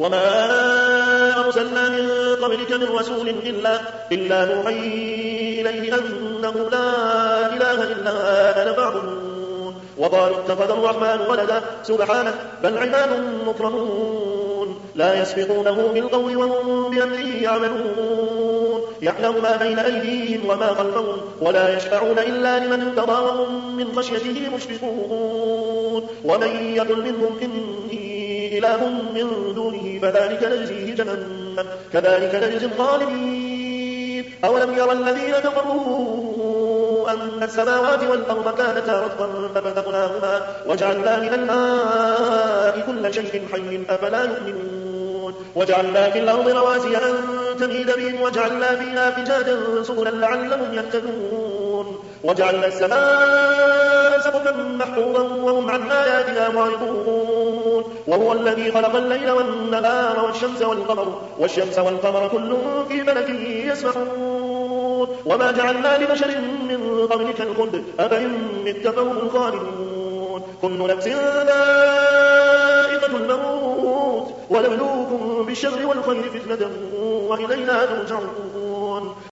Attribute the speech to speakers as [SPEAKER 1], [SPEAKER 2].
[SPEAKER 1] وما أرسلنا من قبلك من رسول إلا نوحي إليه أنه لا إله إلا أنا فاعبدون وقالوا اتخذ الرحمن ولدا سبحانه بل عباد مكرمون لا يسبقونه بالقول وهم بأمره يعملون يعلم ما بين أيديهم وما خلفهم ولا يشفعون إلا لمن ارتضى وهم من خشيته مشفقون ومن يقل منهم إني إله من دونه فذلك نجزيه جهنم كذلك نجزي الظالمين أولم يرى الذين كفروا أن السماوات والأرض كانتا رتقا ففتقناهما وجعلنا من الماء كل شيء حي أفلا يؤمنون وجعلنا في الأرض رواسي أن تميد بهم وجعلنا فيها فجاجا سبلا لعلهم يهتدون وجعلنا السماء سقفا محفوظا وهم عن آياتها معرضون وهو الذي خلق الليل والنهار والشمس والقمر كل في فلك يسبحون وما جعلنا لبشر من قبلك الخلد أفإن مت فهم الخالدون كل نفس ذائقة الموت ونبلوكم بالشر والخير فتنة وإلينا ترجعون